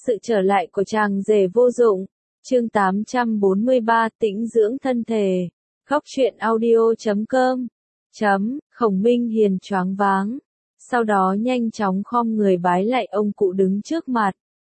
Sự trở lại của chàng rể vô dụng. Chương 843 tĩnh dưỡng thân thể. Góc truyện audio.com. Khổng Minh Hiền choáng váng. Sau đó nhanh chóng khom người bái lại ông cụ đứng trước mặt.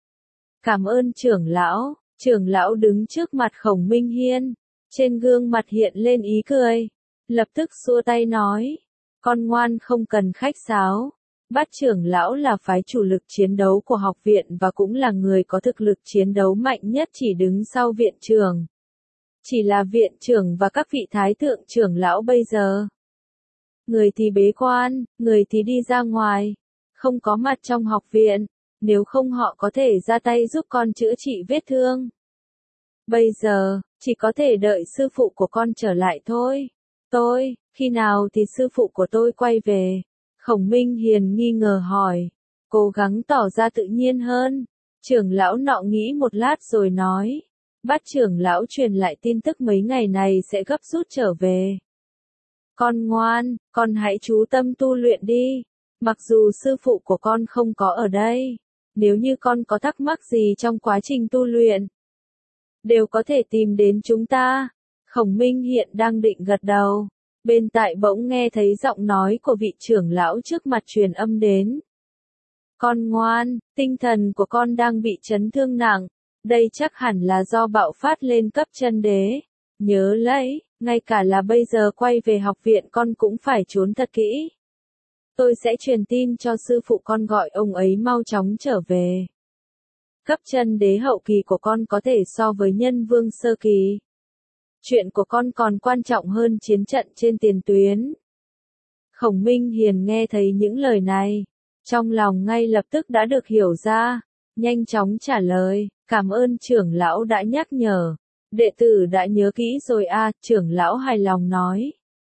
Cảm ơn trưởng lão. Trưởng lão đứng trước mặt Khổng Minh Hiên. Trên gương mặt hiện lên ý cười. Lập tức xua tay nói. Con ngoan không cần khách sáo. Bát trưởng lão là phái chủ lực chiến đấu của học viện và cũng là người có thực lực chiến đấu mạnh nhất chỉ đứng sau viện trưởng. Chỉ là viện trưởng và các vị thái thượng trưởng lão bây giờ. Người thì bế quan, người thì đi ra ngoài. Không có mặt trong học viện, nếu không họ có thể ra tay giúp con chữa trị vết thương. Bây giờ, chỉ có thể đợi sư phụ của con trở lại thôi. Khi nào thì sư phụ của tôi quay về? Khổng Minh Hiền nghi ngờ hỏi, cố gắng tỏ ra tự nhiên hơn. Trưởng lão nọ nghĩ một lát rồi nói, Bát trưởng lão truyền lại tin tức mấy ngày này sẽ gấp rút trở về. Con ngoan, con hãy chú tâm tu luyện đi. Mặc dù sư phụ của con không có ở đây, nếu như con có thắc mắc gì trong quá trình tu luyện, đều có thể tìm đến chúng ta. Khổng Minh hiện đang định gật đầu. Bên tai bỗng nghe thấy giọng nói của vị trưởng lão trước mặt truyền âm đến. Con ngoan, tinh thần của con đang bị chấn thương nặng. Đây chắc hẳn là do bạo phát lên cấp chân đế. Nhớ lấy, ngay cả là bây giờ quay về học viện con cũng phải trốn thật kỹ. Tôi sẽ truyền tin cho sư phụ con gọi ông ấy mau chóng trở về. Cấp chân đế hậu kỳ của con có thể so với nhân vương sơ kỳ. Chuyện của con còn quan trọng hơn chiến trận trên tiền tuyến. Khổng Minh Hiền nghe thấy những lời này, trong lòng ngay lập tức đã được hiểu ra, nhanh chóng trả lời, cảm ơn trưởng lão đã nhắc nhở, đệ tử đã nhớ kỹ rồi à, trưởng lão hài lòng nói.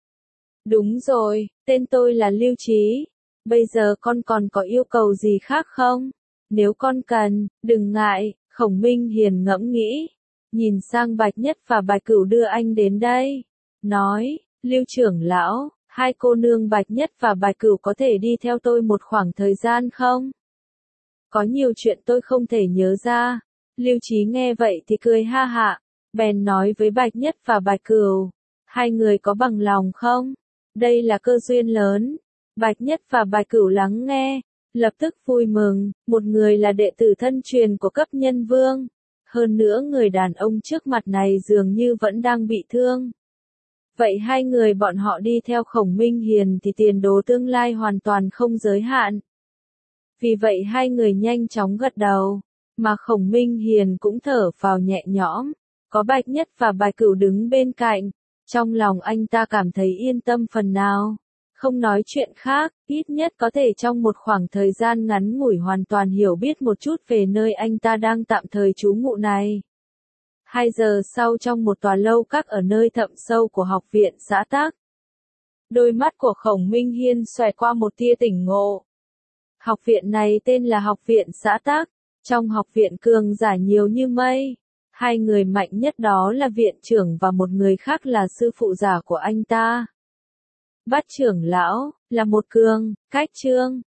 Đúng rồi, tên tôi là Lưu Trí, bây giờ con còn có yêu cầu gì khác không? Nếu con cần, đừng ngại, Khổng Minh Hiền ngẫm nghĩ. Nhìn sang Bạch Nhất và Bạch Cửu đưa anh đến đây. Nói, Lưu trưởng lão, hai cô nương Bạch Nhất và Bạch Cửu có thể đi theo tôi một khoảng thời gian không? Có nhiều chuyện tôi không thể nhớ ra. Lưu Trí nghe vậy thì cười ha hả, bèn nói với Bạch Nhất và Bạch Cửu. Hai người có bằng lòng không? Đây là cơ duyên lớn. Bạch Nhất và Bạch Cửu lắng nghe, lập tức vui mừng, một người là đệ tử thân truyền của cấp nhân vương. Hơn nữa người đàn ông trước mặt này dường như vẫn đang bị thương. Vậy hai người bọn họ đi theo Khổng Minh Hiền thì tiền đồ tương lai hoàn toàn không giới hạn. Vì vậy hai người nhanh chóng gật đầu, mà Khổng Minh Hiền cũng thở phào nhẹ nhõm. Có Bạch Nhất và Bạch Cửu đứng bên cạnh, trong lòng anh ta cảm thấy yên tâm phần nào. Không nói chuyện khác, ít nhất có thể trong một khoảng thời gian ngắn ngủi hoàn toàn hiểu biết một chút về nơi anh ta đang tạm thời trú ngụ này. 2 giờ sau trong một tòa lâu các ở nơi thậm sâu của học viện xã Tác. Đôi mắt của Khổng Minh Hiên xoẹt qua một tia tỉnh ngộ. Học viện này tên là Học viện xã Tác, trong học viện cường giả nhiều như mây. Hai người mạnh nhất đó là viện trưởng và một người khác là sư phụ giả của anh ta. Bát trưởng lão, là một cường, cách trương,